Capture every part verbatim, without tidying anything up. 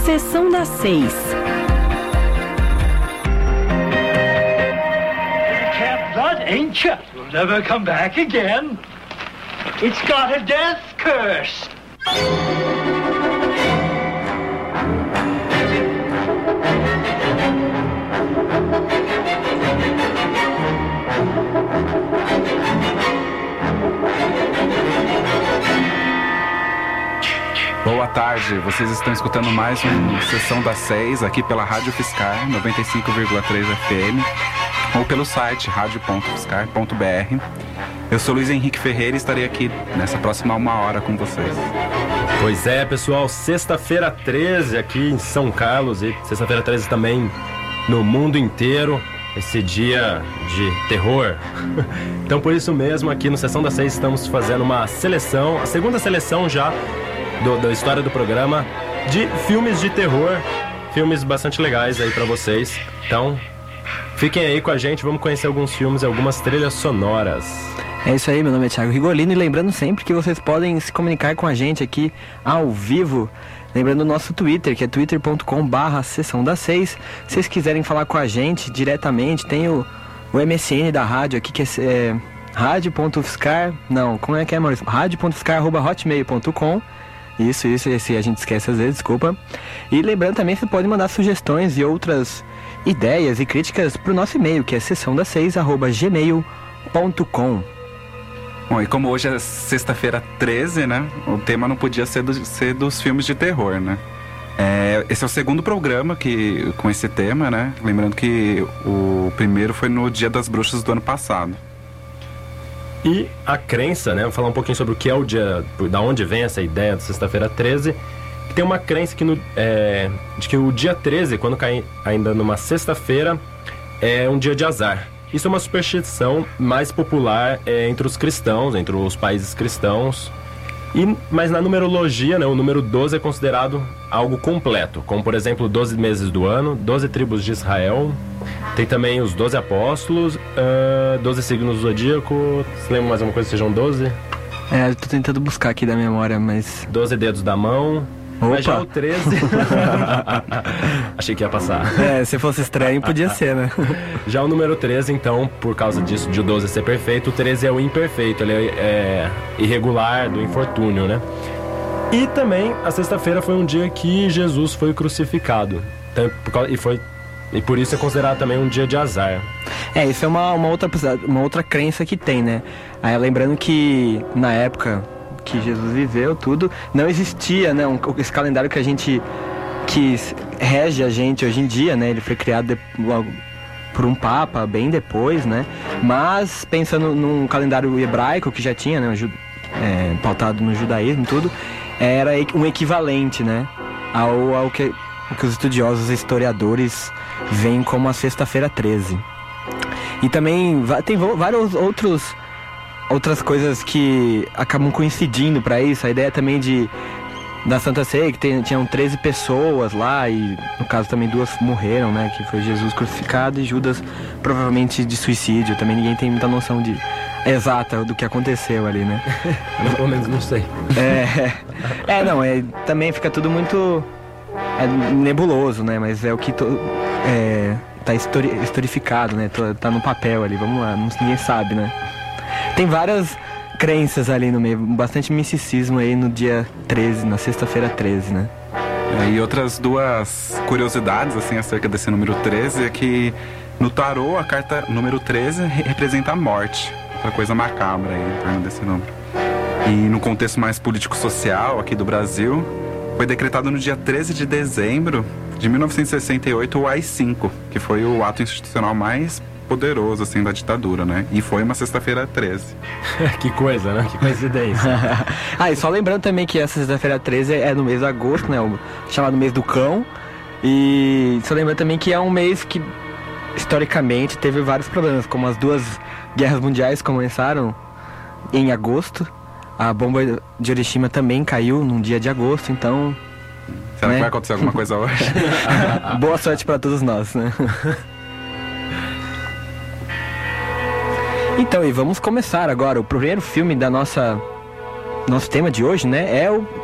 Sessão das Seis. Cat blood, ain't you? You'll never come back again. It's got a death curse. Boa tarde, vocês estão escutando mais uma Sessão das Seis aqui pela Rádio Fiscar noventa e cinco vírgula três F M ou pelo site rádio ponto fiscar ponto b r. Eu sou Luiz Henrique Ferreira e estarei aqui nessa próxima uma hora com vocês. Pois é, pessoal, sexta-feira treze aqui em São Carlos e sexta-feira treze também no mundo inteiro, esse dia de terror. Então por isso mesmo aqui no Sessão das Seis estamos fazendo uma seleção, a segunda seleção já Do, da história do programa de filmes de terror, filmes bastante legais aí pra vocês. Então, fiquem aí com a gente, vamos conhecer alguns filmes e algumas trilhas sonoras. É isso aí, meu nome é Thiago Rigolino e lembrando sempre que vocês podem se comunicar com a gente aqui ao vivo, lembrando o nosso Twitter, que é twitter ponto com barra sessão das seis. Se vocês quiserem falar com a gente diretamente, tem o, o M S N da rádio aqui, que é, é rádio ponto fiscar, não, como é que é, Maurício? rádio ponto fiscar arroba hotmail ponto com. Isso, isso, esse a gente esquece às vezes, desculpa. E lembrando também, você pode mandar sugestões e outras ideias e críticas pro nosso e-mail, que é sessão das seis arroba gmail ponto com. Bom, e como hoje é sexta-feira treze, né, o tema não podia ser, do, ser dos filmes de terror, né. É, esse é o segundo programa que, com esse tema, né, lembrando que o primeiro foi no Dia das Bruxas do ano passado. E a crença, né? Vou falar um pouquinho sobre o que é o dia, da onde vem essa ideia de sexta-feira treze. Tem uma crença que no, é, de que o dia treze, quando cai ainda numa sexta-feira, é um dia de azar. Isso é uma superstição mais popular é, entre os cristãos, entre os países cristãos. E, mas na numerologia, né, o número doze é considerado algo completo, como por exemplo doze meses do ano, doze tribos de Israel. Tem também os doze apóstolos, uh, doze signos do zodíaco. Você lembra mais uma coisa que sejam doze? É, eu tô tentando buscar aqui da memória, mas... doze dedos da mão. Opa. Mas já o treze... Achei que ia passar. É, se fosse estranho podia ser, né? Já o número treze, então, por causa disso, de o doze ser perfeito, o treze é o imperfeito, ele é, é irregular, do infortúnio, né? E também, a sexta-feira foi um dia que Jesus foi crucificado. Então, por causa, e, foi, e por isso é considerado também um dia de azar. É, isso é uma, uma, outra, uma outra crença que tem, né? Aí, lembrando que, na época que Jesus viveu, tudo, não existia, né, um, esse calendário que a gente, que rege a gente hoje em dia, né, ele foi criado de, logo por um papa, bem depois, né, mas pensando num calendário hebraico que já tinha, né, é, pautado no judaísmo, tudo, era um equivalente, né, ao, ao que, ao que os estudiosos e historiadores veem como a sexta-feira treze. E também tem vários outros outras coisas que acabam coincidindo para isso. A ideia também de da Santa Ceia, que tem, tinham treze pessoas lá e no caso também duas morreram, né, que foi Jesus crucificado e Judas provavelmente de suicídio. Também ninguém tem muita noção de exata do que aconteceu ali, né? Eu pelo menos não sei. É, é não, é, também fica tudo muito é, nebuloso, né, mas é o que to, é, tá histori, historificado, né, tá no papel ali, vamos lá, não, ninguém sabe, né? Tem várias crenças ali no meio, bastante misticismo aí no dia treze, na sexta-feira treze, né? É, e outras duas curiosidades, assim, acerca desse número treze, é que no tarô a carta número treze representa a morte, outra coisa macabra aí em torno desse número. E no contexto mais político-social aqui do Brasil, foi decretado no dia treze de dezembro de mil novecentos e sessenta e oito o A I cinco, que foi o ato institucional mais poderoso, assim, da ditadura, né? E foi uma sexta-feira treze. Que coisa, né? Que coincidência. Ah, e só lembrando também que essa sexta-feira treze é no mês de agosto, né? O chamado mês do cão. E só lembrando também que é um mês que, historicamente, teve vários problemas, como as duas guerras mundiais começaram em agosto. A bomba de Hiroshima também caiu num dia de agosto, então... Será né? que vai acontecer alguma coisa hoje? Boa sorte pra todos nós, né? Então, e vamos começar agora. O primeiro filme da nossa nosso tema de hoje, né, é o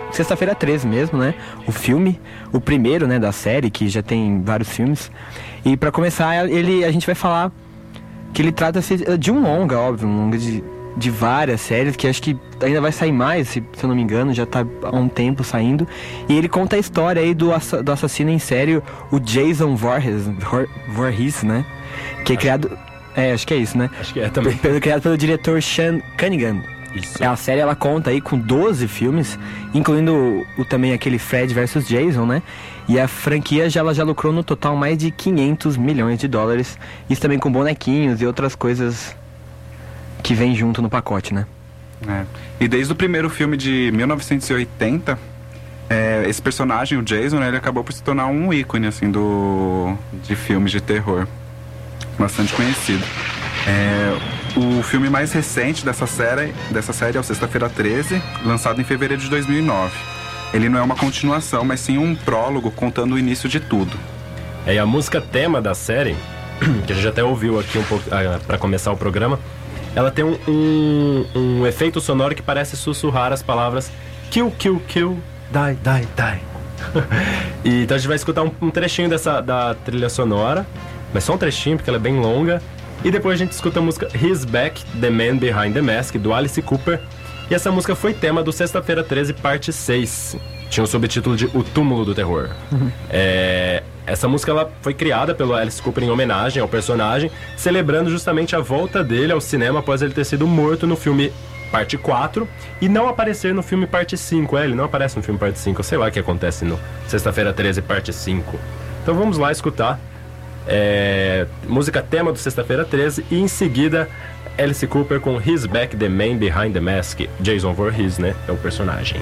Sexta-feira treze mesmo, né? O filme, o primeiro, né, da série, que já tem vários filmes. E pra começar, ele, a gente vai falar que ele trata-se de um longa, óbvio, um longa de, de várias séries, que acho que ainda vai sair mais, se, se eu não me engano, já tá há um tempo saindo. E ele conta a história aí do, assa, do assassino em série, o Jason Voorhees, Voorhees, né? Que é criado... É, acho que é isso, né? Acho que é também. Pelo, criado pelo diretor Sean Cunningham. Isso. A série, ela conta aí com doze filmes, incluindo o, o, também aquele Fred versus Jason, né? E a franquia já, ela já lucrou no total mais de quinhentos milhões de dólares. Isso também com bonequinhos e outras coisas que vem junto no pacote, né? É. E desde o primeiro filme de mil novecentos e oitenta, é, esse personagem, o Jason, né, ele acabou por se tornar um ícone, assim, do, de filmes de terror. Bastante conhecido. É, o filme mais recente dessa série, dessa série é o Sexta-feira treze, lançado em fevereiro de dois mil e nove. Ele não é uma continuação, mas sim um prólogo contando o início de tudo. É, e a música tema da série, que a gente até ouviu aqui um pouco ah, para começar o programa, ela tem um, um, um efeito sonoro que parece sussurrar as palavras kill, kill, kill, die, die, die. E, então a gente vai escutar um, um trechinho dessa, da trilha sonora, mas só um trechinho, porque ela é bem longa. E depois a gente escuta a música He's Back, The Man Behind the Mask, do Alice Cooper. E essa música foi tema do Sexta-feira treze, parte seis. Tinha o subtítulo de O Túmulo do Terror. Uhum. É, essa música ela foi criada pelo Alice Cooper em homenagem ao personagem, celebrando justamente a volta dele ao cinema após ele ter sido morto no filme parte quatro e não aparecer no filme parte cinco. É, ele não aparece no filme parte cinco. Eu sei lá o que acontece no Sexta-feira treze, parte cinco. Então vamos lá escutar. É, música tema do Sexta-feira treze e em seguida Alice Cooper com He's Back, The Man Behind the Mask. Jason Voorhees, né? É o personagem.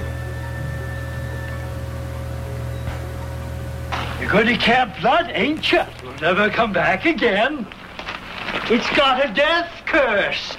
You're going to Camp Blood, ain't you? You'll never come back again. It's got a death curse.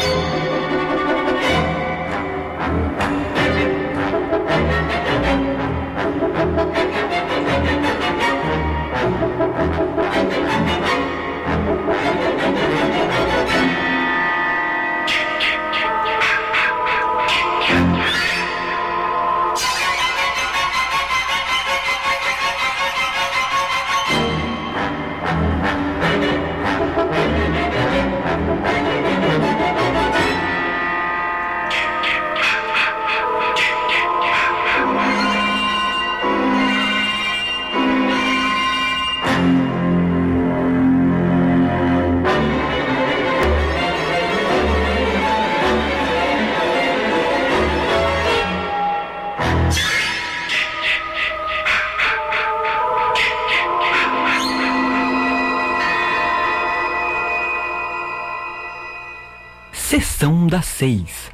Sessão das seis.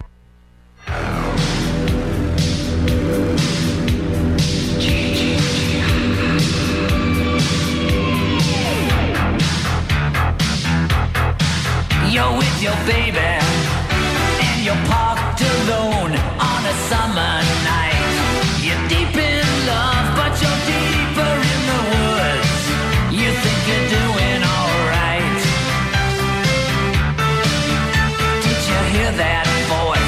You're with your baby and you're parked alone on a summer night. You're deep in love, but you're deeper in the woods. You think you're doing alright. Did you hear that voice?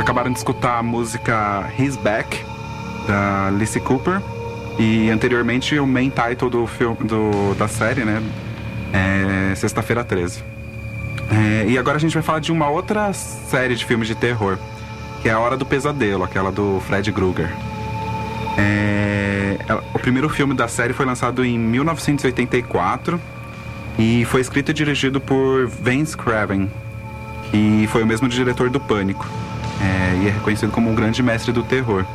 acabaram de escutar a música He's Back, da Alice Cooper. E anteriormente o main title do filme, do, da série, né? É Sexta-feira treze. É, e agora a gente vai falar de uma outra série de filmes de terror, que é A Hora do Pesadelo, aquela do Fred Krueger. É, o primeiro filme da série foi lançado em mil novecentos e oitenta e quatro e foi escrito e dirigido por Vince Craven, que foi o mesmo diretor do Pânico, é, e é reconhecido como um grande mestre do terror.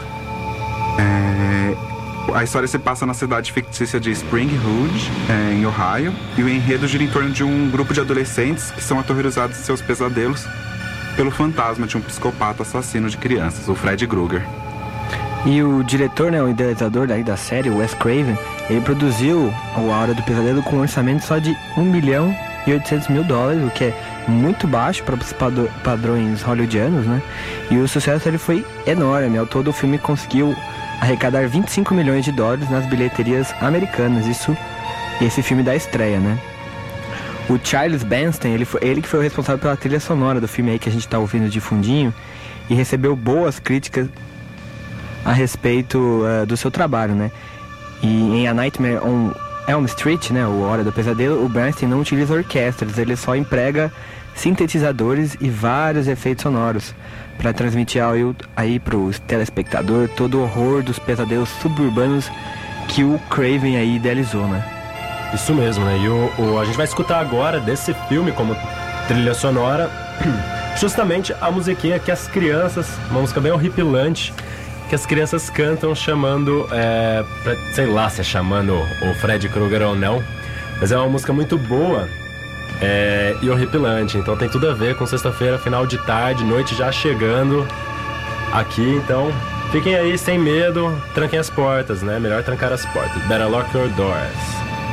É, a história se passa na cidade fictícia de Spring Ridge, é, em Ohio, e o enredo gira em torno de um grupo de adolescentes que são aterrorizados em seus pesadelos pelo fantasma de um psicopata assassino de crianças, o Fred Krueger. E o diretor, né, o idealizador daí da série, o Wes Craven, ele produziu A Hora do Pesadelo com um orçamento só de um milhão e oitocentos mil dólares, o que é muito baixo para os padrões hollywoodianos, né? E o sucesso ele foi enorme. Ao todo o filme conseguiu arrecadar vinte e cinco milhões de dólares nas bilheterias americanas. Isso, esse filme da estreia, né? O Charles Bernstein, ele, foi, ele que foi o responsável pela trilha sonora do filme aí que a gente tá ouvindo de fundinho, e recebeu boas críticas a respeito uh, do seu trabalho, né? E em A Nightmare on Elm Street, né, o Hora do Pesadelo, o Bernstein não utiliza orquestras, ele só emprega sintetizadores e vários efeitos sonoros para transmitir aí, aí pro telespectador todo o horror dos pesadelos suburbanos que o Craven aí idealizou, né? Isso mesmo, né? E o, o, a gente vai escutar agora desse filme como trilha sonora justamente a musiquinha que as crianças, uma música bem horripilante, que as crianças cantam chamando, é, pra, sei lá se é chamando o Fred Krueger ou não, mas é uma música muito boa é, e horripilante, então tem tudo a ver com sexta-feira, final de tarde, noite já chegando aqui, então fiquem aí sem medo, tranquem as portas, né? Melhor trancar as portas. Better lock your doors.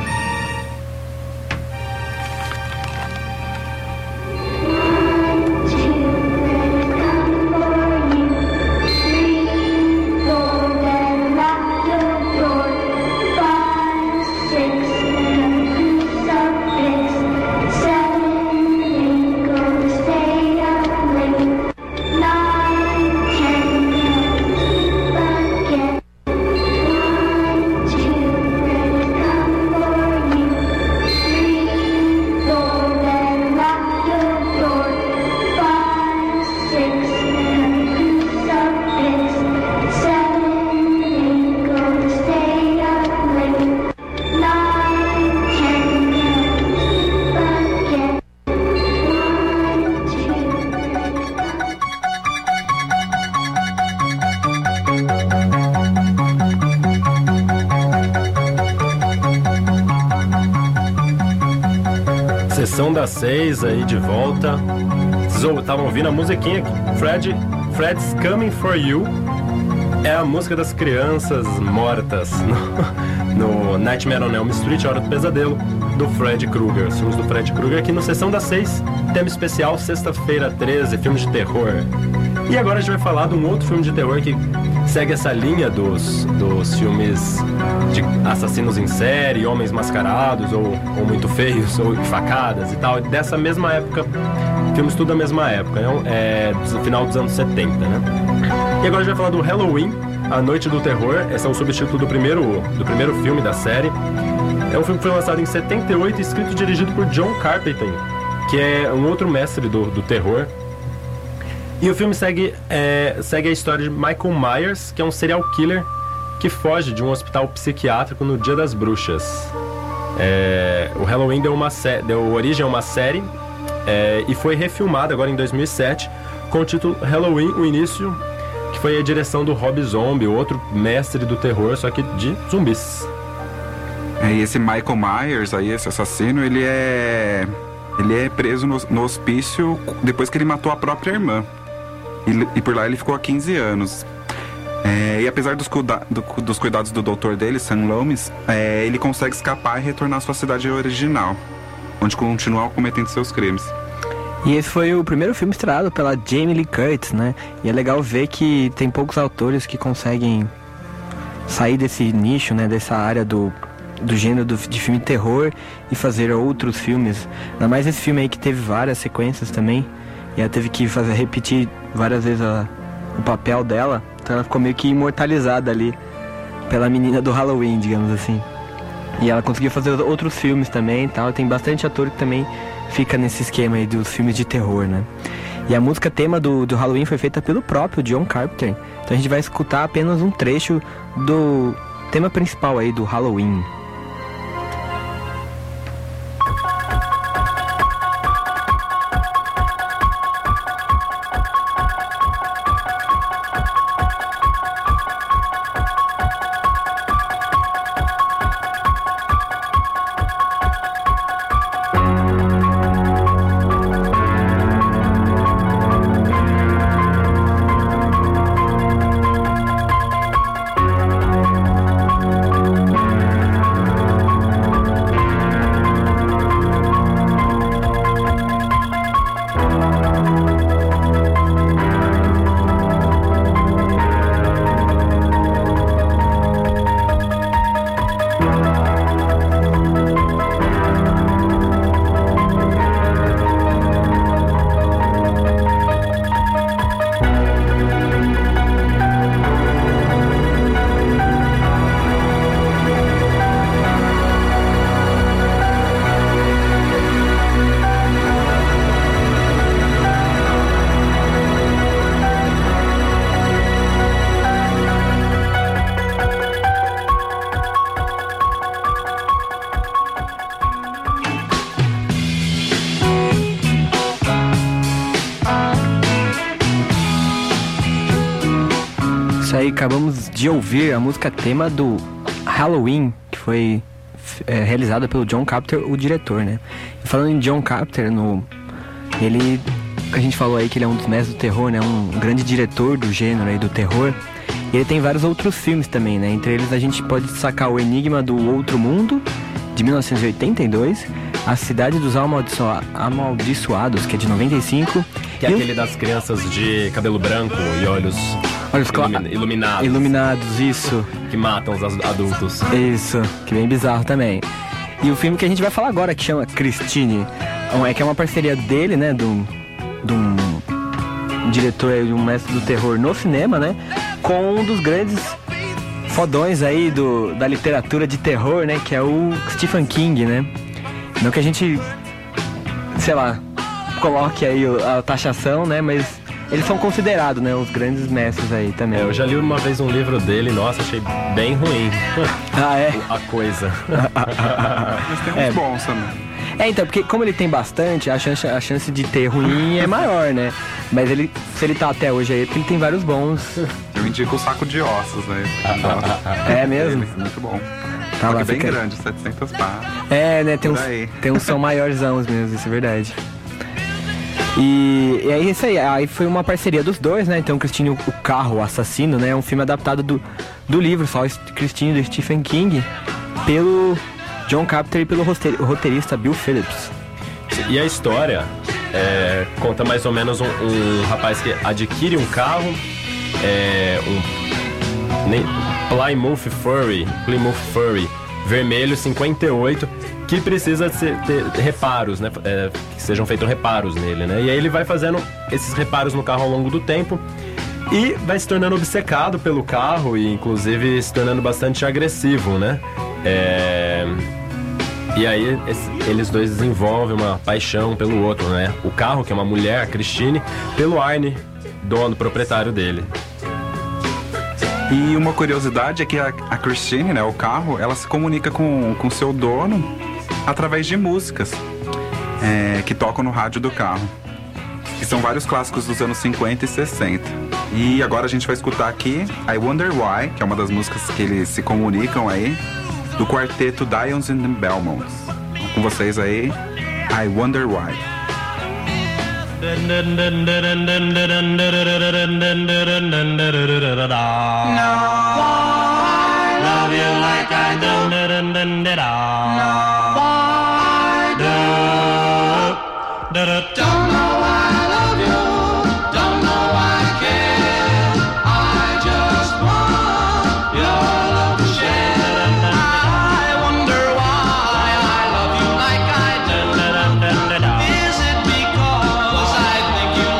Sessão das seis aí de volta. Vocês estavam ouvindo a musiquinha aqui. Fred, Fred's Coming For You. É a música das crianças mortas no, no Nightmare on Elm Street, A Hora do Pesadelo, do Fred Krueger. Os filmes do Fred Krueger aqui no Sessão das seis. Tema especial, Sexta-feira treze, filmes de terror. E agora a gente vai falar de um outro filme de terror que segue essa linha dos, dos filmes de assassinos em série, homens mascarados, ou, ou muito feios, ou facadas e tal. Dessa mesma época, filmes tudo da mesma época, né? É, do final dos anos setenta, né? E agora a gente vai falar do Halloween, A Noite do Terror. Esse é o subtítulo do primeiro, do primeiro filme da série. É um filme que foi lançado em setenta e oito, escrito e dirigido por John Carpenter, que é um outro mestre do, do terror. E o filme segue, é, segue a história de Michael Myers, que é um serial killer que foge de um hospital psiquiátrico no Dia das Bruxas. É, o Halloween deu, uma sé- deu origem a uma série é, e foi refilmado agora em dois mil e sete com o título Halloween, o início, que foi a direção do Rob Zombie, outro mestre do terror, só que de zumbis. É, e esse Michael Myers, aí, esse assassino, ele é, ele é preso no, no hospício depois que ele matou a própria irmã. E, e por lá ele ficou há quinze anos. É, e apesar dos, cuida- do, dos cuidados do doutor dele, Sam Loomis, é, ele consegue escapar e retornar à sua cidade original, onde continua cometendo seus crimes. E esse foi o primeiro filme estrelado pela Jamie Lee Curtis, né? E é legal ver que tem poucos autores que conseguem sair desse nicho, né? Dessa área do, do gênero do, de filme terror e fazer outros filmes. Ainda mais esse filme aí que teve várias sequências também. E ela teve que fazer, repetir várias vezes a, o papel dela. Então ela ficou meio que imortalizada ali pela menina do Halloween, digamos assim. E ela conseguiu fazer outros filmes também e tal. Tem bastante ator que também fica nesse esquema aí dos filmes de terror, né? E a música tema do, do Halloween foi feita pelo próprio John Carpenter. Então a gente vai escutar apenas um trecho do tema principal aí do Halloween. Aí acabamos de ouvir a música tema do Halloween, que foi é, realizada pelo John Carpenter, o diretor, né? E falando em John Carpenter, no, ele, a gente falou aí que ele é um dos mestres do terror, né? Um grande diretor do gênero aí do terror. E ele tem vários outros filmes também, né? Entre eles a gente pode destacar O Enigma do Outro Mundo, de mil novecentos e oitenta e dois, A Cidade dos Amaldiçoa- Amaldiçoados, que é de noventa e cinco. Que é aquele das crianças de cabelo branco e olhos Olhos cla- ilumi- iluminados. Iluminados, isso. Que matam os ad- adultos. Isso, que bem bizarro também. E o filme que a gente vai falar agora, que chama Christine, é que é uma parceria dele, né, de um, de um diretor, de um mestre do terror no cinema, né, com um dos grandes fodões aí do, da literatura de terror, né, que é o Stephen King, né. Não que a gente, sei lá, coloque aí a taxação, né, mas eles são considerados, né, os grandes mestres aí também. É, eu já li uma vez um livro dele, nossa, achei bem ruim. Ah, é? A coisa. Mas tem uns É. bons também. É, então, porque como ele tem bastante, a chance, a chance de ter ruim é maior, né? Mas ele, se ele tá até hoje aí, é porque ele tem vários bons. Eu indico o Saco de Ossos, né? É mesmo? Ele, muito bom. Tá Só lá, que bem fica- grande, setecentas páginas. É, né? Tem uns, Por aí. tem uns são maiorzão mesmo, isso é verdade. E, e é isso aí, aí foi uma parceria dos dois, né? Então, Christine, o Carro, o Assassino, né? É um filme adaptado do, do livro, só Christine, do Stephen King, pelo John Carpenter e pelo rote- roteirista Bill Phillips. E a história é, conta mais ou menos um, um rapaz que adquire um carro, é, um nem, Plymouth Fury, Plymouth Fury vermelho cinquenta e oito, que precisa ser, ter reparos, né? É, que sejam feitos reparos nele, né? E aí ele vai fazendo esses reparos no carro ao longo do tempo e vai se tornando obcecado pelo carro e inclusive se tornando bastante agressivo, né? É... E aí esse, eles dois desenvolvem uma paixão pelo outro, né? O carro, que é uma mulher, a Christine, pelo Arne, dono, proprietário dele. E uma curiosidade é que a, a Christine, né, o carro, ela se comunica com o seu dono através de músicas é, que tocam no rádio do carro. Que são vários clássicos dos anos cinquenta e sessenta. E agora a gente vai escutar aqui I Wonder Why, que é uma das músicas que eles se comunicam aí, do quarteto Dions and the Belmonts. Com vocês aí, I Wonder Why. Love you like I do. Don't know why I love you. Don't know why I care. I just want your love to share. I wonder why I love you like I do. Is it because I think you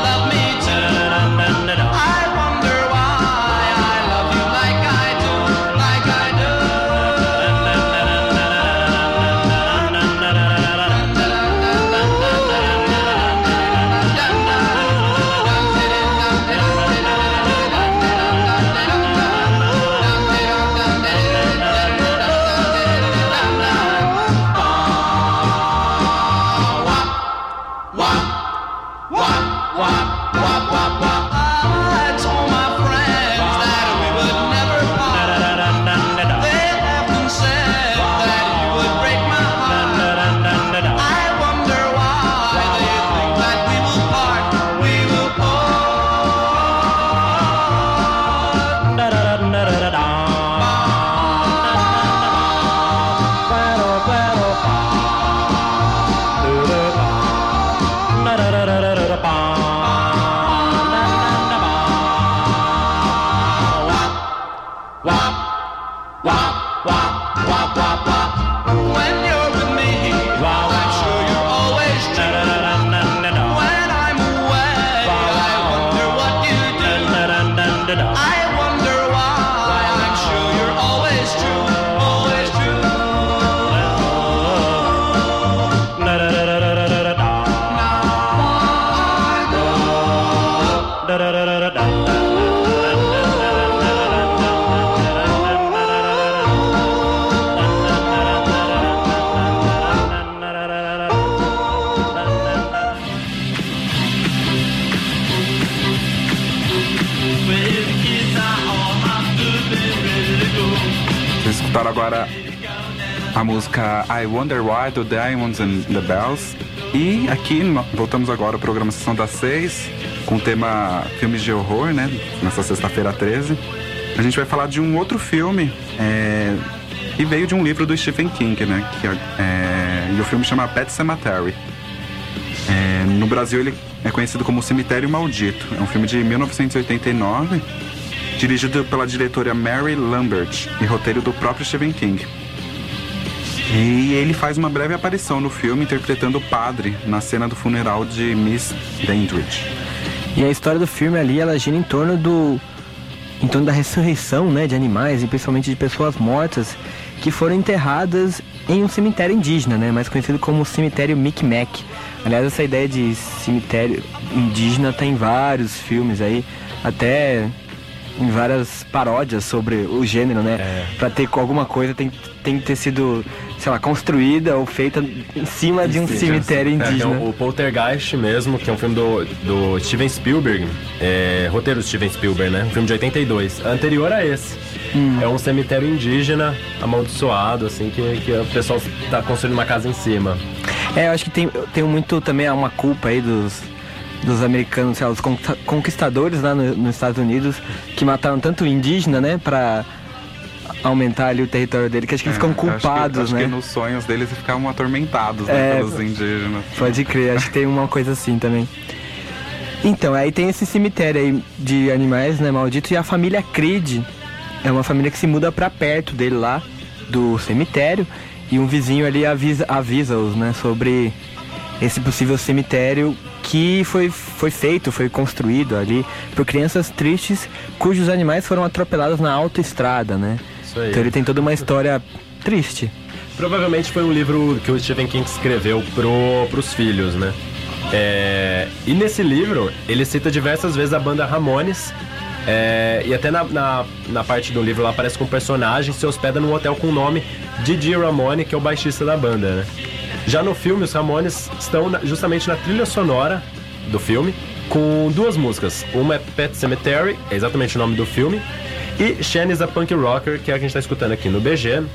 agora a música I Wonder Why, do Diamonds and the Bells. E aqui, voltamos agora ao programa Sessão das Seis, com o tema filmes de horror, né? Nessa sexta-feira treze. A gente vai falar de um outro filme, é, que veio de um livro do Stephen King, né? Que é, é, e o filme chama Pet Sematary. É, no Brasil ele é conhecido como Cemitério Maldito. É um filme de mil novecentos e oitenta e nove, dirigido pela diretora Mary Lambert e roteiro do próprio Stephen King. E ele faz uma breve aparição no filme interpretando o padre na cena do funeral de Miss Dandridge. E a história do filme ali, ela gira em torno do em torno da ressurreição, né, de animais e principalmente de pessoas mortas que foram enterradas em um cemitério indígena, né, mais conhecido como cemitério Micmac. Aliás, essa ideia de cemitério indígena tá em vários filmes aí, até em várias paródias sobre o gênero, né? É. Pra ter alguma coisa tem, tem que ter sido, sei lá, construída ou feita em cima de um Sim, cemitério indígena. É, o Poltergeist mesmo, que é um filme do, do Steven Spielberg, é, roteiro do Steven Spielberg, né? Um filme de oitenta e dois, anterior a esse. Hum. É um cemitério indígena amaldiçoado, assim, que, que o pessoal tá construindo uma casa em cima. É, eu acho que tem, tem muito também uma culpa aí dos... dos americanos, sei lá, os conquistadores lá no, nos Estados Unidos, que mataram tanto indígena, né, pra aumentar ali o território dele, que acho que eles ficam culpados, acho que, né? Acho que nos sonhos deles ficavam atormentados, né, é, pelos indígenas. Pode crer, acho que tem uma coisa assim também. Então, aí tem esse cemitério aí de animais, né, maldito, e a família Creed é uma família que se muda pra perto dele lá, do cemitério, e um vizinho ali avisa, avisa-os, né, sobre esse possível cemitério que foi, foi feito, foi construído ali por crianças tristes cujos animais foram atropelados na autoestrada, né? Isso aí. Então ele tem toda uma história triste. Provavelmente foi um livro que o Stephen King escreveu pro, pros filhos, né? É, e nesse livro ele cita diversas vezes a banda Ramones. É, e até na, na, na parte do livro lá aparece com um personagem que se hospeda num hotel com o nome Didi Ramone, que é o baixista da banda, né? Já no filme, os Ramones estão na, justamente na trilha sonora do filme, com duas músicas. Uma é Pet Sematary, é exatamente o nome do filme, e Shani's a Punk Rocker, que é a que a gente está escutando aqui no B G.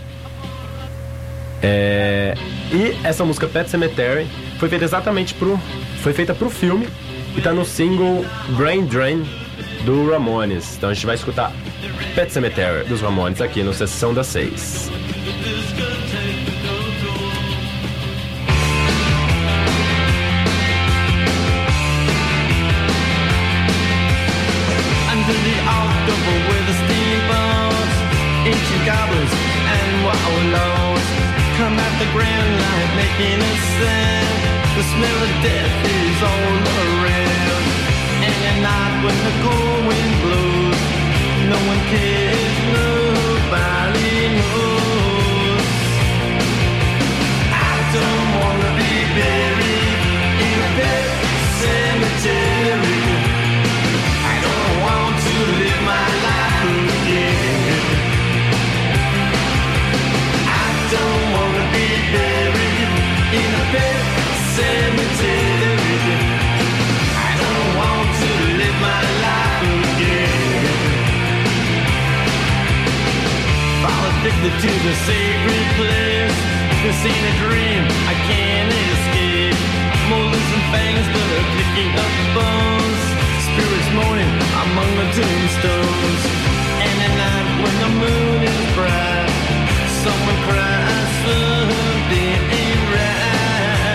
É, e essa música Pet Sematary foi feita exatamente pro, foi feita pro filme e está no single Brain Drain do Ramones. Então a gente vai escutar Pet Sematary dos Ramones aqui no Sessão das Seis. With the steamboats, ancient goblins and wallows come at the grand light making a sound. The smell of death is all around. And at night when the cold wind blows, no one cares, nobody knows. I don't wanna be buried in a pet cemetery. Live my life again. I don't wanna be buried in a pet cemetery. I don't want to live my life again. Fall addicted to the sacred place. This ain't a dream, I can't escape. Molars and fangs that are picking up bones. Spirits moaning among the tombstones. And at night when the moon is bright, someone cries something ain't right.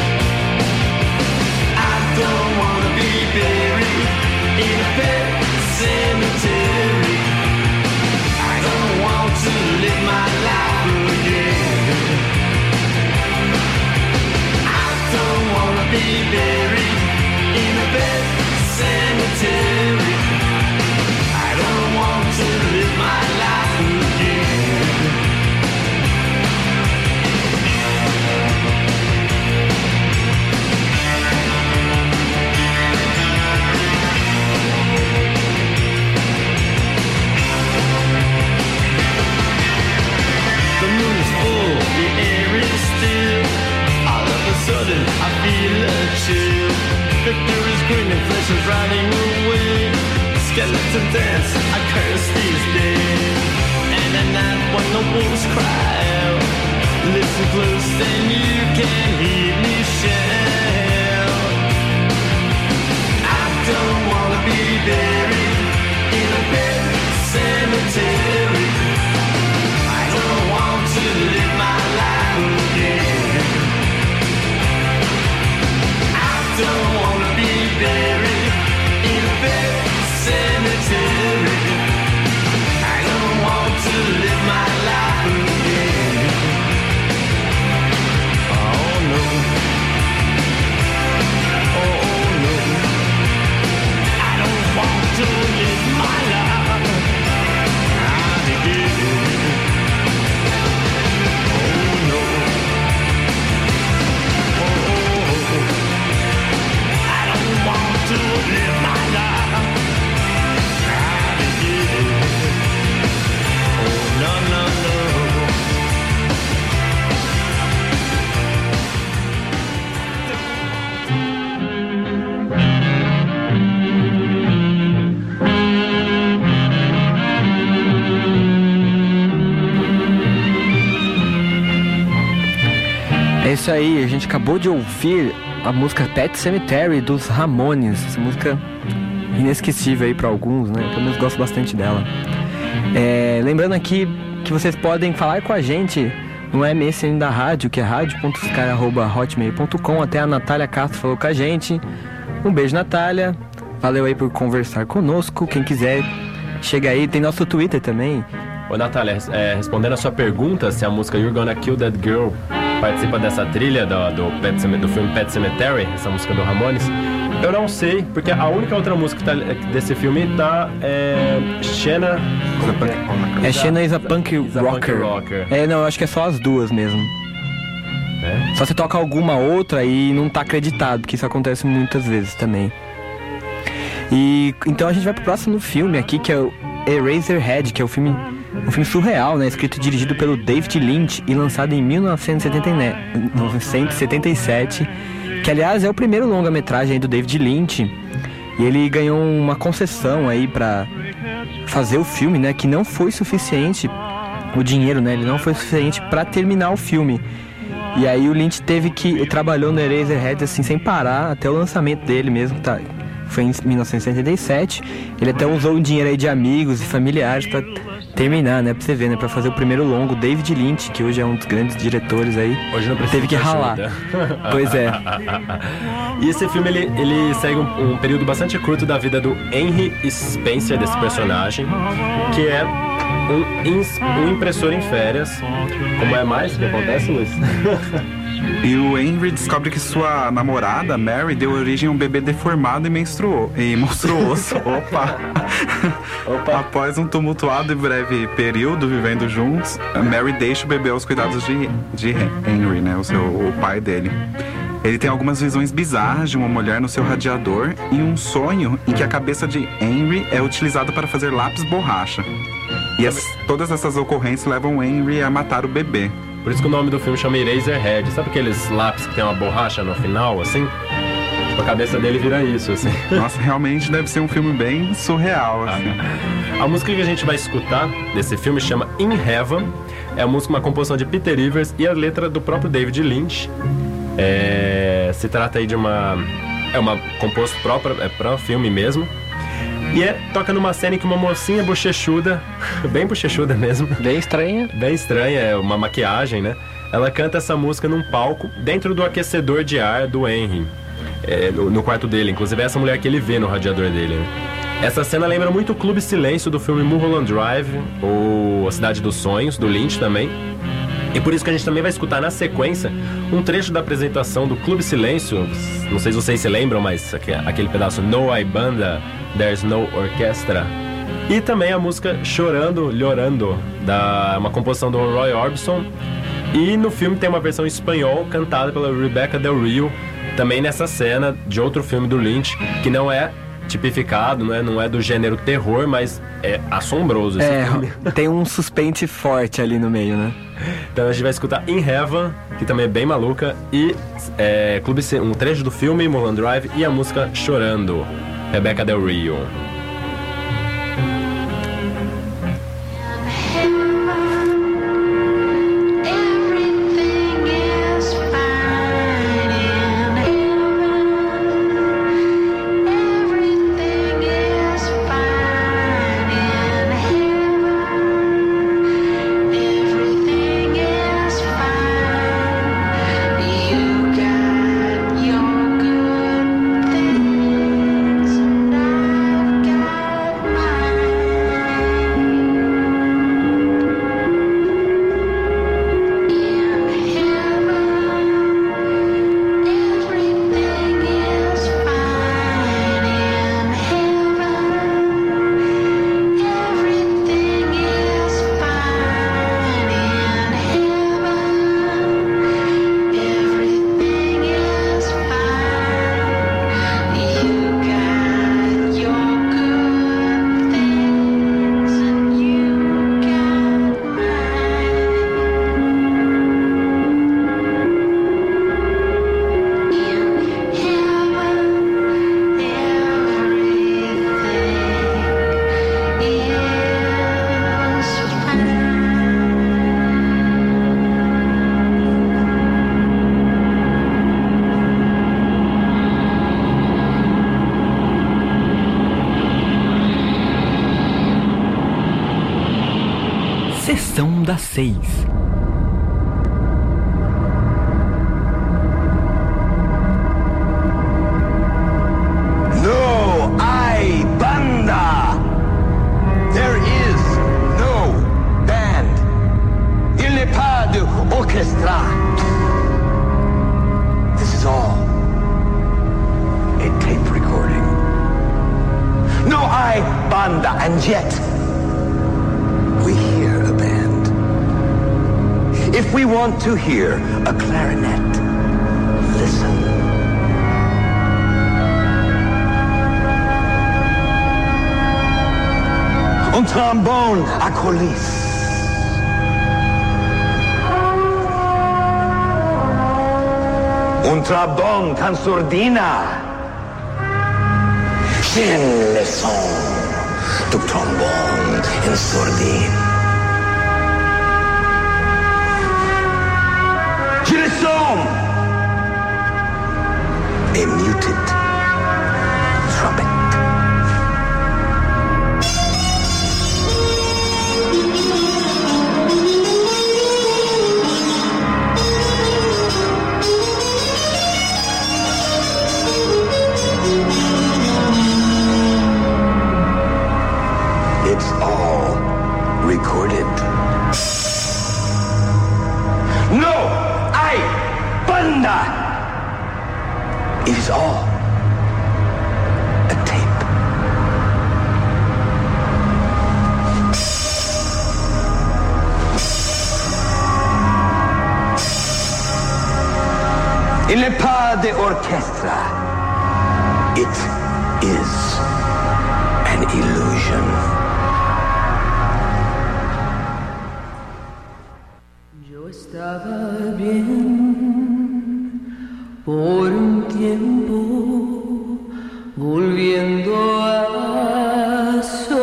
I don't wanna be buried in a pet cemetery. I don't want to live my life again. I don't wanna be buried in a pet cemetery. I don't want to live my life again. The moon is full, the air is still. All of a sudden I feel a chill. Victor is grinning, flesh is rotting away. Skeleton dance, I curse these days. And at night when wolves cry out. Listen close and you can hear me shout. I don't wanna be buried in a bed cemetery. I don't want to live my life again. I don't wanna be buried in a bed cemetery. I don't want to live my life again. Oh no. Oh no. I don't want to live my life again. Oh no. Oh, I don't want to live my life again. Oh no no no. É isso aí, a gente acabou de ouvir a música Pet Sematary dos Ramones. Essa música inesquecível aí pra alguns, né? Pelo menos gosto bastante dela. É, lembrando aqui que vocês podem falar com a gente no M S N da rádio, que é rádio ponto scar arroba hotmail ponto com. Até a Natália Castro falou com a gente. Um beijo, Natália. Valeu aí por conversar conosco. Quem quiser, chega aí. Tem nosso Twitter também. Ô Natália, é, respondendo a sua pergunta se a música You're Gonna Kill That Girl participa dessa trilha do, do, Pet, do filme Pet Sematary, essa música do Ramones, eu não sei, porque a única outra música que tá, desse filme tá é Shanna... É Shanna is a Punk is a Rocker. Punk Rocker. É, não, eu acho que é só as duas mesmo. É? Só você toca alguma outra e não tá acreditado, porque isso acontece muitas vezes também. E então a gente vai pro próximo filme aqui, que é o Eraserhead, que é o filme, um filme surreal, né? Escrito e dirigido pelo David Lynch e lançado em mil novecentos e setenta e sete, que aliás é o primeiro longa-metragem do David Lynch. E ele ganhou uma concessão aí pra fazer o filme, né? Que não foi suficiente, o dinheiro, né? Ele não foi suficiente pra terminar o filme. E aí o Lynch teve que... Ele trabalhou no Eraserhead assim, sem parar, até o lançamento dele mesmo, tá? Foi em mil novecentos e setenta e sete. Ele até usou o dinheiro aí de amigos e familiares pra terminar, né? Pra você ver, né? Pra fazer o primeiro longo. David Lynch, que hoje é um dos grandes diretores aí, Hoje não precisa teve que de ralar. ajuda. Pois é. E esse filme, ele, ele segue um, um período bastante curto da vida do Henry Spencer, desse personagem, que é um, ins, um impressor em férias. Como é mais? O que acontece, Luiz? E o Henry descobre que sua namorada, Mary, deu origem a um bebê deformado e menstruou, e monstruoso. Opa! Opa! Após um tumultuado e breve período vivendo juntos, Mary deixa o bebê aos cuidados de, de Henry, né? O, seu, o pai dele. Ele tem algumas visões bizarras de uma mulher no seu radiador e um sonho em que a cabeça de Henry é utilizada para fazer lápis borracha. E as, todas essas ocorrências levam Henry a matar o bebê. Por isso que o nome do filme chama Eraserhead. Sabe aqueles lápis que tem uma borracha no final, assim? Tipo, a cabeça dele vira isso, assim. Nossa, realmente deve ser um filme bem surreal, assim. A música que a gente vai escutar desse filme chama In Heaven. É a música, uma composição de Peter Rivers e a letra do próprio David Lynch. É, se trata aí de uma... É uma composto própria, é para o filme mesmo. E é, toca numa cena em que uma mocinha bochechuda, bem bochechuda mesmo, Bem estranha. bem estranha, é uma maquiagem, né? Ela canta essa música num palco dentro do aquecedor de ar do Henry, é, no, no quarto dele. Inclusive é essa mulher que ele vê no radiador dele, né? Essa cena lembra muito o Clube Silêncio do filme Mulholland Drive, ou A Cidade dos Sonhos, do Lynch também. E por isso que a gente também vai escutar na sequência um trecho da apresentação do Clube Silêncio. Não sei se vocês se lembram, mas aquele pedaço No hay banda, there's no orquestra. E também a música Chorando, Llorando, da uma composição do Roy Orbison. E no filme tem uma versão em espanhol cantada pela Rebecca Del Rio, também nessa cena de outro filme do Lynch, que não é tipificado, não é, não é do gênero terror, mas é assombroso esse É, filme. tem um suspense forte ali no meio, né? Então a gente vai escutar In Heaven, que também é bem maluca, e é, Clube C, um trecho do filme Mulholland Drive e a música Chorando, Rebecca Del Rio. das Seis. No hay banda. There is no band. Il n'est pas de orchestra. This is all a tape recording. No hay banda, and yet we hear a band. If we want to hear a clarinet, listen. Un trombone a colis. Un trombone con sordina. J'aime le son du trombone en sordine. J'ai le son. A muted trumpet. It's all recorded. No hay banda. It is all a tape. Il n'est pas d'orchestra. It is an illusion. Yo estaba bien por un tiempo, volviendo a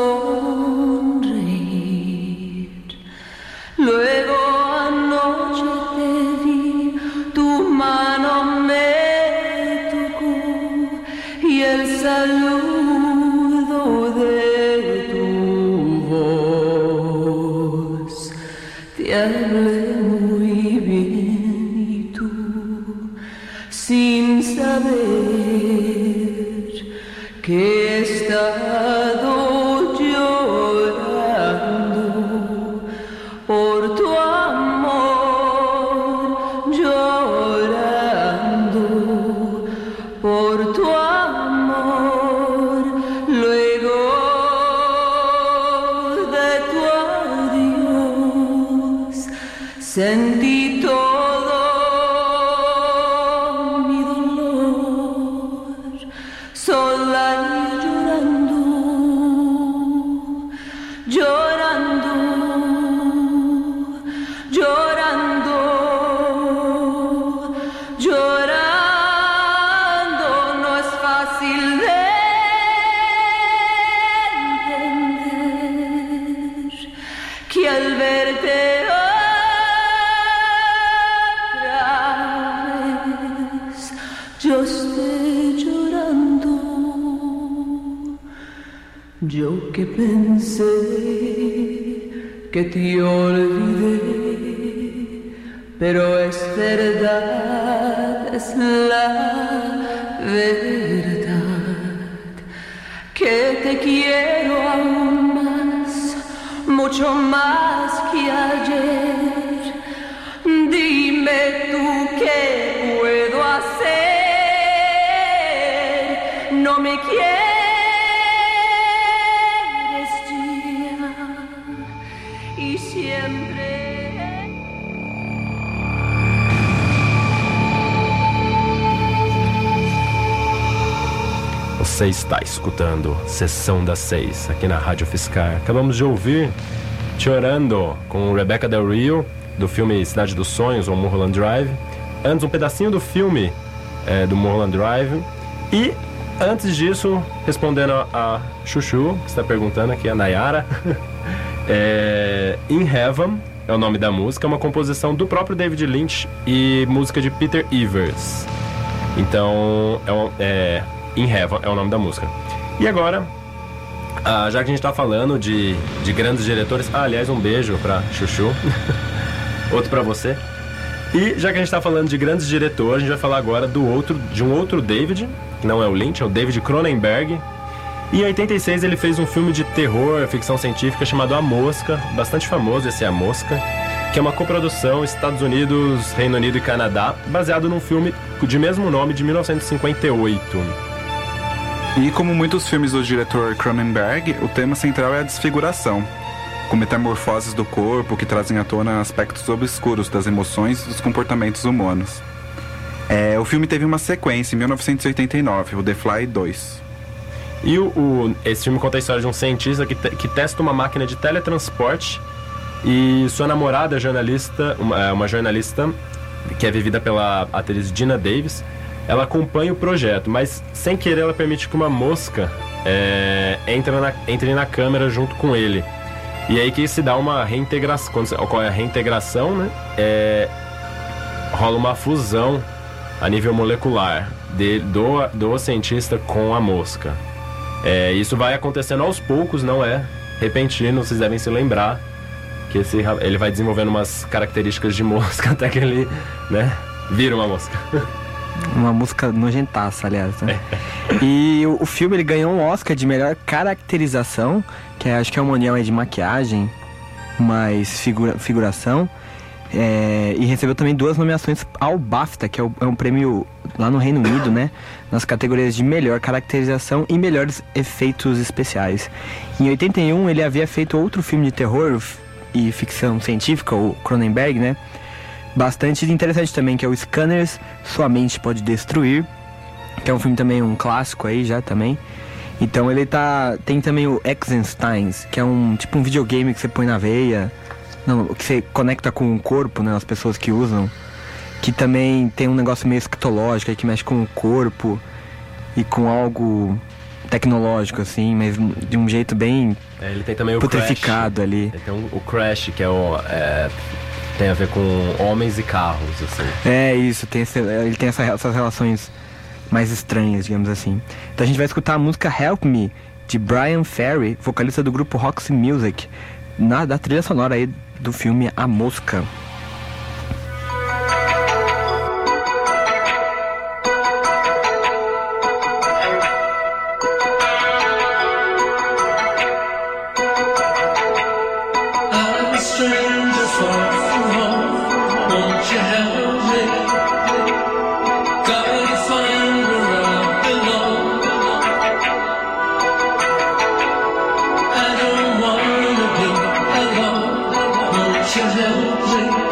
sonreír. Luego anoche te vi, tu mano me tocó y el saludo de tu voz. Te hablé muy bien y tú, sin saber que he estado llorando por tu amor, llorando por tu amor. Luego de tu adiós sentí todo mi dolor, sola y llorando, llorando, llorando, llorando. No es fácil de entender que al verte yo esté llorando. Yo que pensé que te olvidé, pero es verdad, es la verdad, que te quiero aún más, mucho más que ayer. Dime tú qué puedo hacer. No me quieres ya y siempre. Você está escutando Sessão das Seis aqui na Rádio Fiscar. Acabamos de ouvir Chorando com Rebecca Del Rio, do filme Cidade dos Sonhos, ou Mulholland Drive. Antes, um pedacinho do filme é, do Mulholland Drive. E antes disso, respondendo a, a Chuchu, que está perguntando aqui, a Nayara, é, In Heaven é o nome da música, é uma composição do próprio David Lynch e música de Peter Evers. Então, é, é, In Heaven é o nome da música. E agora, Ah, já que a gente tá falando de, de grandes diretores... Ah, aliás, um beijo pra Chuchu. Outro pra você. E já que a gente tá falando de grandes diretores, a gente vai falar agora do outro, de um outro David, que não é o Lynch, é o David Cronenberg. E em oitenta e seis ele fez um filme de terror, ficção científica, chamado A Mosca. Bastante famoso esse A Mosca, que é uma coprodução Estados Unidos, Reino Unido e Canadá, baseado num filme de mesmo nome de mil novecentos e cinquenta e oito. E como muitos filmes do diretor Cronenberg, o tema central é a desfiguração, com metamorfoses do corpo que trazem à tona aspectos obscuros das emoções e dos comportamentos humanos. É, o filme teve uma sequência em mil novecentos e oitenta e nove, o The Fly dois. E o, o, esse filme conta a história de um cientista que, te, que testa uma máquina de teletransporte e sua namorada, jornalista, uma, uma jornalista que é vivida pela atriz Dina Davis, ela acompanha o projeto, mas sem querer ela permite que uma mosca é, entre, na, entre na câmera junto com ele. E aí que se dá uma reintegração, quando ocorre a reintegração, né, é, rola uma fusão a nível molecular de, do, do cientista com a mosca. É, isso vai acontecendo aos poucos, não é repentino, vocês devem se lembrar que esse, ele vai desenvolvendo umas características de mosca até que ele, né, vira uma mosca. Uma música nojentaça, aliás, né? E o, o filme ele ganhou um Oscar de melhor caracterização, que é, acho que é uma união aí de maquiagem mais figura, figuração, é, e recebeu também duas nomeações ao BAFTA, que é, o, é um prêmio lá no Reino Unido, né? Nas categorias de melhor caracterização e melhores efeitos especiais. Em oitenta e um ele havia feito outro filme de terror e ficção científica, o Cronenberg, né? Bastante interessante também, que é o Scanners, Sua Mente Pode Destruir, que é um filme também, um clássico aí já também. Então ele tá... Tem também o Exensteins, que é um tipo um videogame que você põe na veia, não, que você conecta com o corpo, né, as pessoas que usam, que também tem um negócio meio escatológico aí, que mexe com o corpo e com algo tecnológico, assim, mas de um jeito bem é, ele tem também o putrificado Crash. ali. Ele tem o, o Crash, que é o... É... tem a ver com homens e carros, assim. É isso, tem esse, ele tem essa, essas relações mais estranhas, digamos assim. Então a gente vai escutar a música Help Me, de Brian Ferry, vocalista do grupo Roxy Music, na, da trilha sonora aí do filme A Mosca. Won't you help me?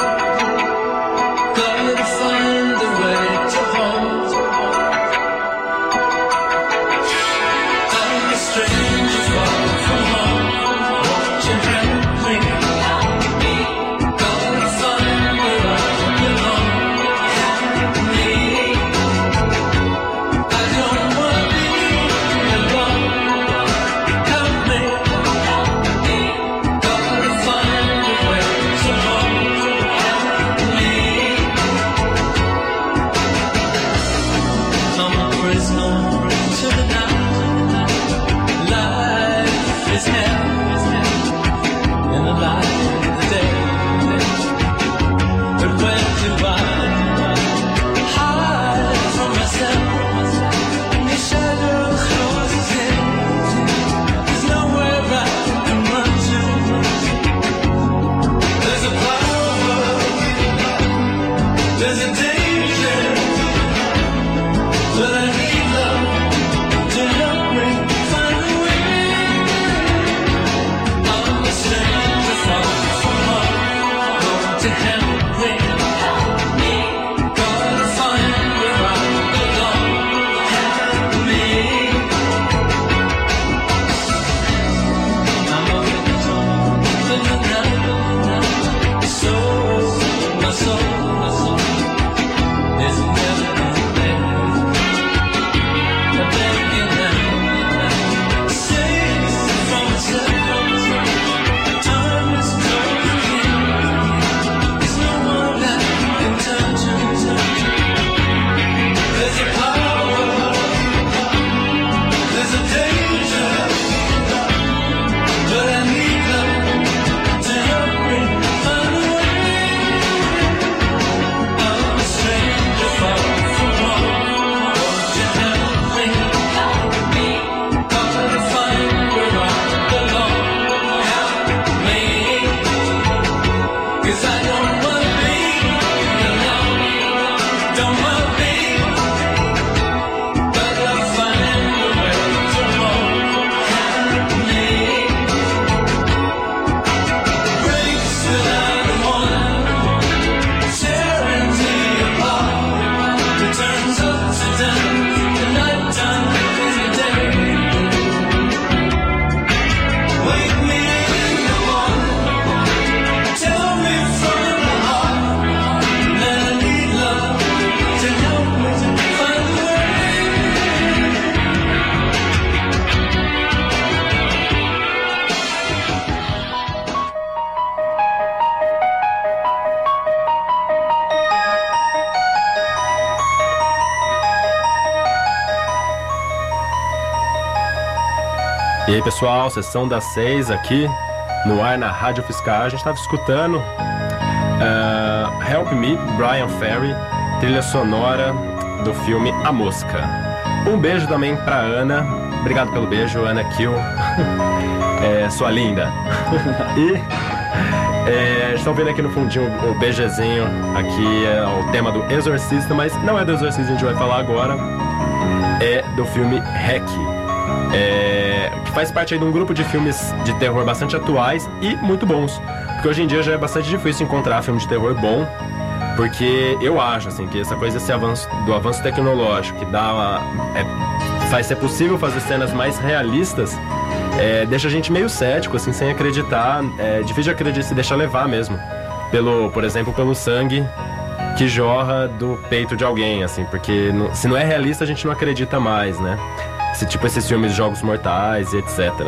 E aí, pessoal, sessão das seis aqui no ar na Rádio Fiscar. A gente estava escutando uh, Help Me, Brian Ferry, trilha sonora do filme A Mosca. Um beijo também pra Ana. Obrigado pelo beijo, Ana Kill. É, sua linda. E é, estão vendo aqui no fundinho o BGzinho. Aqui é o tema do Exorcista, mas não é do Exorcista que a gente vai falar agora. É do filme Hack. É, que faz parte aí de um grupo de filmes de terror bastante atuais e muito bons. Porque hoje em dia já é bastante difícil encontrar filme de terror bom. Porque eu acho assim, que essa coisa desse avanço, do avanço tecnológico, que dá uma, é, faz ser possível fazer cenas mais realistas, é, deixa a gente meio cético, assim, sem acreditar. É difícil de acreditar, se deixar levar mesmo. Pelo, por exemplo, pelo sangue que jorra do peito de alguém, assim. Porque não, se não é realista, a gente não acredita mais, né? Esse, tipo esses filmes de Jogos Mortais e etcétera.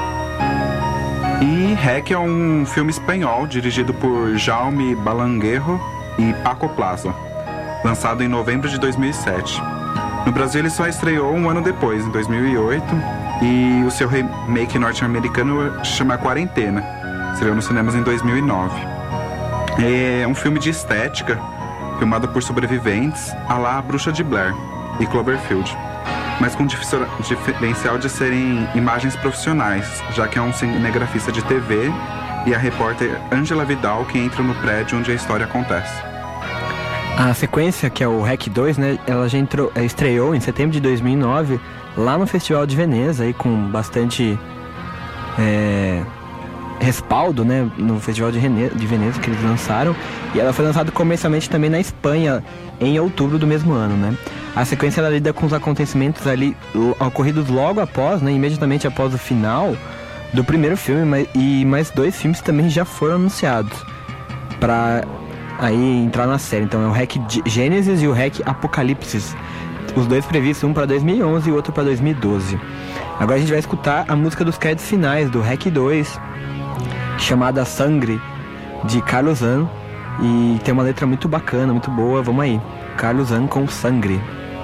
E Hack é um filme espanhol dirigido por Jaume Balanguero e Paco Plaza, lançado em novembro de dois mil e sete. No Brasil ele só estreou um ano depois, em dois mil e oito, e o seu remake norte-americano chama Quarentena, estreou nos cinemas em dois mil e nove. É um filme de estética, filmado por sobreviventes, à la A Bruxa de Blair e Cloverfield, mas com diferencial de serem imagens profissionais, já que é um cinegrafista de T V e a repórter Angela Vidal que entra no prédio onde a história acontece. A sequência, que é o Hack dois, né, ela já entrou, estreou em setembro de dois mil e nove lá no Festival de Veneza, aí, com bastante é, respaldo, né, no Festival de, Rene, de Veneza que eles lançaram, e ela foi lançada comercialmente também na Espanha em outubro do mesmo ano, né. A sequência ela lida com os acontecimentos ali ocorridos logo após, né, imediatamente após o final do primeiro filme, mas, e mais dois filmes também já foram anunciados para aí entrar na série. Então é o Hack Gênesis e o Hack Apocalipse, os dois previstos, um para dois mil e onze e o outro para dois mil e doze. Agora a gente vai escutar a música dos créditos finais do Hack dois, chamada Sangre, de Carlos An, e tem uma letra muito bacana, muito boa. Vamos aí, Carlos An com Sangre.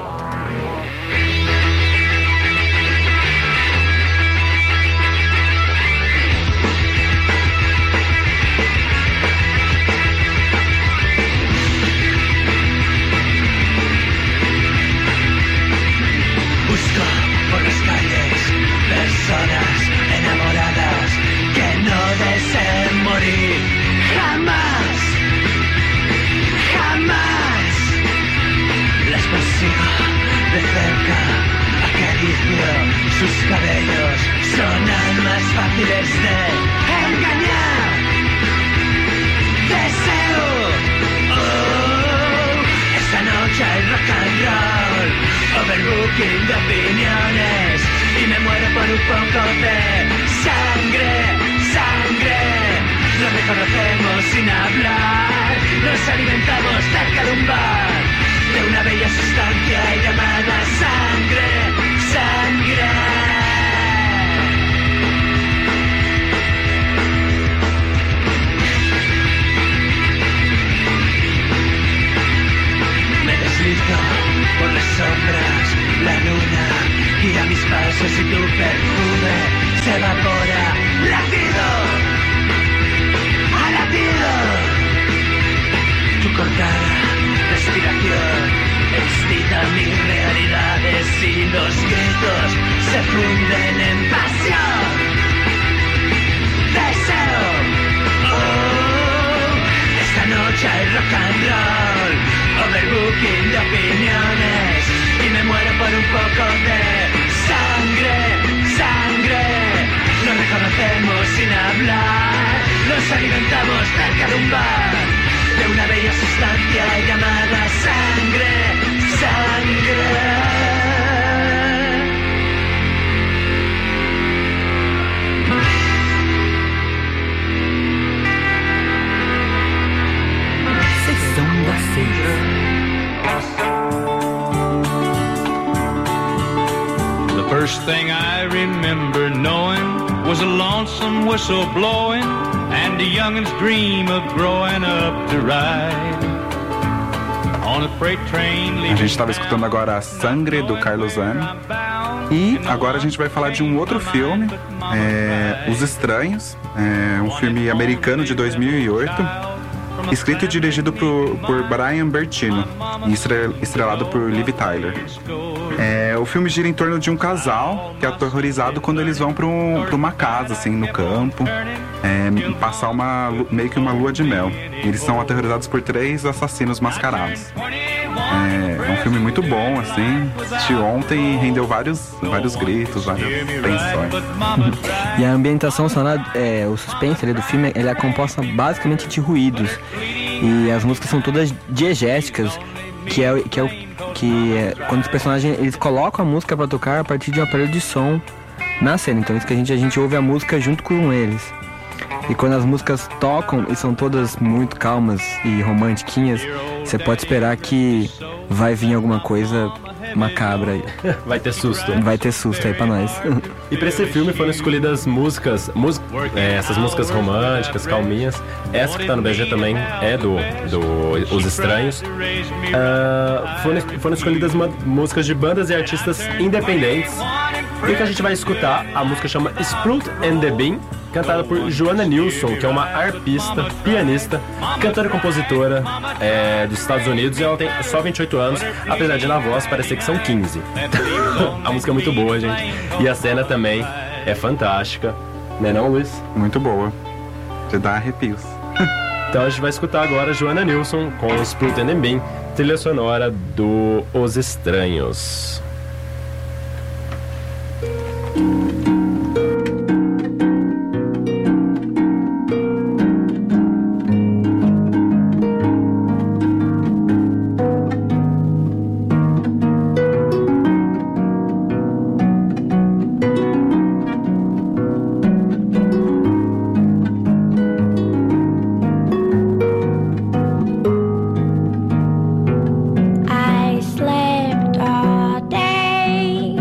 Sus cabellos son almas fáciles de engañar. Deseo, oh, esta noche hay rock and roll, overbooking de opiniones, y me muero por un poco de sangre, sangre. Nos reconocemos sin hablar, nos alimentamos cerca de un bar, de una bella sustancia llamada sangre, sangre. Me deslizo por las sombras, la luna guía mis pasos y tu perfume se evapora. Latido, a latido, tu cortada respiración excita mis realidades y los gritos se funden en pasión. Deseo, oh, esta noche hay rock and roll, overbooking de opiniones, y me muero por un poco de sangre, sangre. Nos reconocemos sin hablar, nos alimentamos cerca de un bar, de una bella sustancia llamada sangre, sangre. Sessão das seis. The first thing I remember knowing was a lonesome whistle blowing and a youngin's dream of growing up to ride on a freight train. A gente estava escutando agora Sangre, do Carlos Zani. E agora a gente vai falar de um outro filme, é, Os Estranhos, é um filme americano de dois mil e oito, escrito e dirigido por, por Brian Bertino e estrelado por Liv Tyler. É, o filme gira em torno de um casal que é aterrorizado quando eles vão para um, uma casa, assim, no campo, é, passar uma, meio que uma lua de mel. Eles são aterrorizados por três assassinos mascarados. É, é um filme muito bom, assim. Assisti ontem e rendeu vários, vários gritos, várias tensões. E a ambientação sonora, é, o suspense ali do filme, ele é composta basicamente de ruídos. E as músicas são todas diegéticas, que é, que é o que é, quando os personagens eles colocam a música pra tocar a partir de um aparelho de som na cena. Então isso que a gente, a gente ouve a música junto com eles. E quando as músicas tocam e são todas muito calmas e romantiquinhas, você pode esperar que vai vir alguma coisa macabra aí. Vai ter susto. Vai ter susto aí pra nós. E pra esse filme foram escolhidas músicas, música, é, essas músicas românticas, calminhas. Essa que tá no B G também é do, do Os Estranhos. Uh, foram, foram escolhidas uma, músicas de bandas e artistas independentes. E o que a gente vai escutar, a música chama Sprout and the Bean, cantada por Joanna Nilsson, que é uma arpista, pianista, cantora e compositora é, dos Estados Unidos, e ela tem só vinte e oito anos, apesar de na voz parecer que são quinze. A música é muito boa, gente. E a cena também é fantástica, né não, Luiz? Muito boa. Você dá arrepios. Então a gente vai escutar agora Joanna Nilsson com Sprout and the Bean, trilha sonora do Os Estranhos. I slept all day.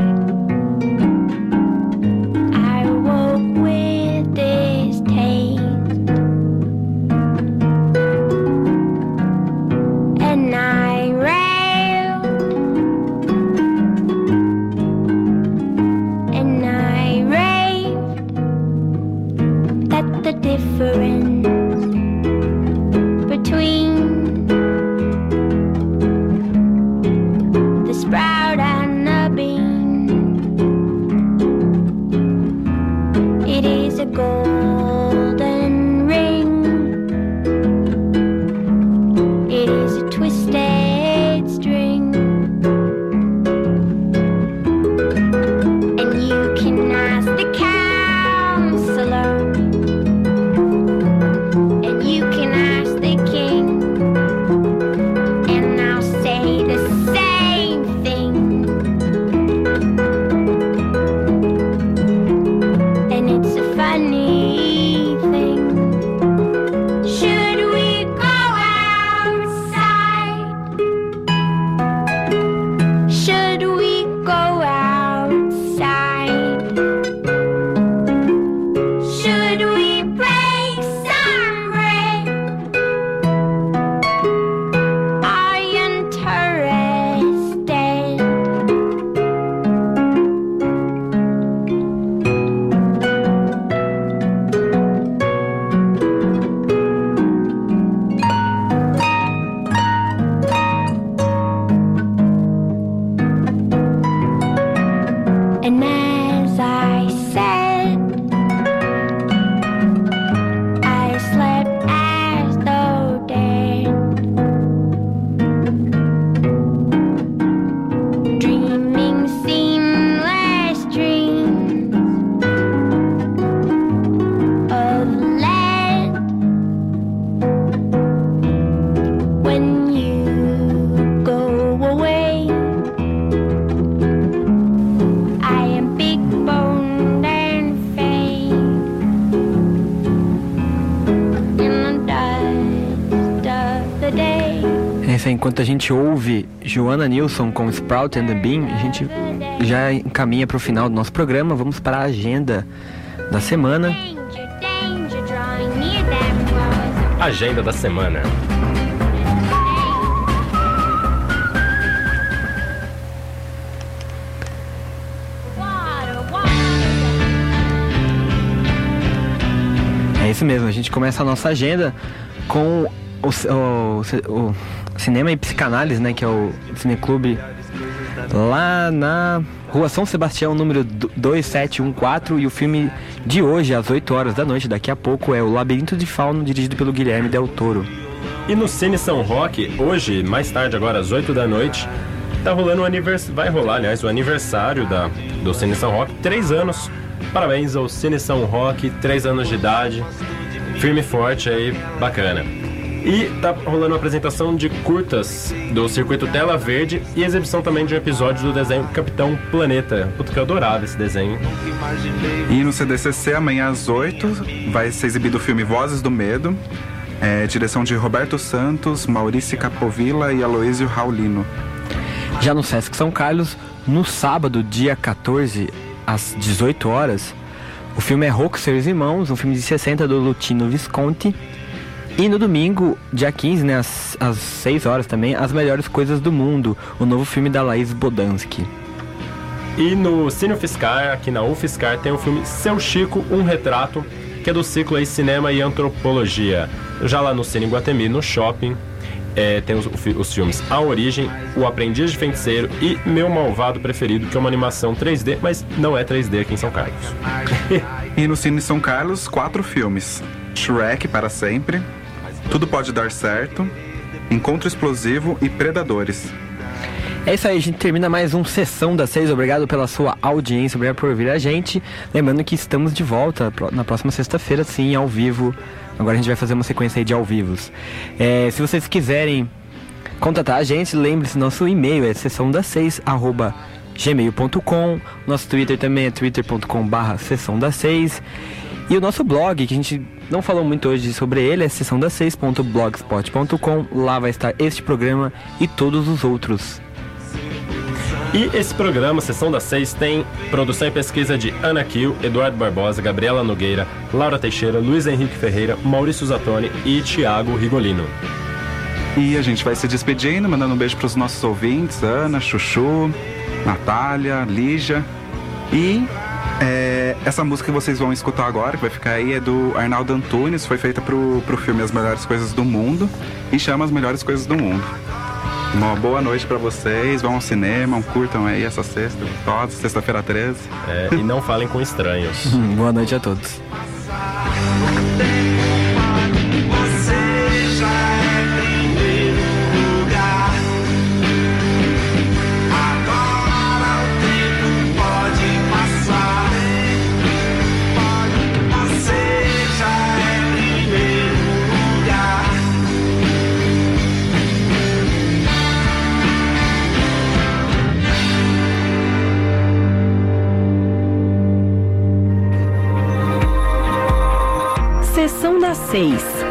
enquanto a gente ouve Joanna Nilsson com Sprout and the Bean, a gente já encaminha para o final do nosso programa. Vamos para a agenda da semana. Agenda da semana. isso mesmo, a gente começa a nossa agenda com o, o, o Cinema e Psicanálise, né, que é o Cineclube lá na Rua São Sebastião, número dois sete um quatro, e o filme de hoje, às oito horas da noite, daqui a pouco, é O Labirinto de Fauno, dirigido pelo Guilherme Del Toro. E no Cine São Roque, hoje, mais tarde, agora às oito da noite, tá rolando o aniversário, vai rolar, aliás, o aniversário da, do Cine São Roque, três anos. Parabéns ao Cine São Roque, três anos de idade, firme e forte aí, bacana. E tá rolando uma apresentação de curtas do Circuito Tela Verde e exibição também de um episódio do desenho Capitão Planeta. Puta, que eu adorava esse desenho. E no C D C C, amanhã às oito, vai ser exibido o filme Vozes do Medo, é, direção de Roberto Santos, Maurício Capovilla e Aloísio Raulino. Já no Sesc São Carlos, no sábado, dia quatorze, às dezoito horas, o filme é Rocco e Seus Irmãos, um filme de sessenta do Luchino Visconti. E no domingo, dia quinze, né, às, às seis horas também, As Melhores Coisas do Mundo, o novo filme da Laís Bodansky. E no Cine UFSCar, aqui na UFSCar, tem o filme Seu Chico, um Retrato, que é do ciclo aí Cinema e Antropologia. Já lá no Cine Guatemi, no shopping, é, tem os, os filmes A Origem, O Aprendiz de Feiticeiro e Meu Malvado Preferido, que é uma animação três D, mas não é três D aqui em São Carlos. E no Cine São Carlos, quatro filmes: Shrek para sempre, Tudo Pode Dar Certo, Encontro Explosivo e Predadores. É isso aí, a gente termina mais um Sessão das Seis. Obrigado pela sua audiência, obrigado por ouvir a gente. Lembrando que estamos de volta na próxima sexta-feira, sim, ao vivo. Agora a gente vai fazer uma sequência aí de ao vivos. É, se vocês quiserem contatar a gente, lembre-se, nosso e-mail é sessão das seis arroba gmail ponto com. Nosso Twitter também é twitter ponto com barra sessão das seis. E o nosso blog, que a gente não falou muito hoje sobre ele, é sessão das seis ponto blogspot ponto com. Lá vai estar este programa e todos os outros. E esse programa, Sessão das Seis, tem produção e pesquisa de Ana Kiel, Eduardo Barbosa, Gabriela Nogueira, Laura Teixeira, Luiz Henrique Ferreira, Maurício Zatoni e Thiago Rigolino. E a gente vai se despedindo, mandando um beijo para os nossos ouvintes, Ana, Chuchu, Natália, Lígia. E é, essa música que vocês vão escutar agora, que vai ficar aí, é do Arnaldo Antunes, foi feita pro, pro filme As Melhores Coisas do Mundo e chama As Melhores Coisas do Mundo. Uma boa noite pra vocês, vão ao cinema, curtam aí essa sexta, gostosa, sexta-feira treze. É, e não falem com estranhos. Boa noite a todos. Sessão das Seis.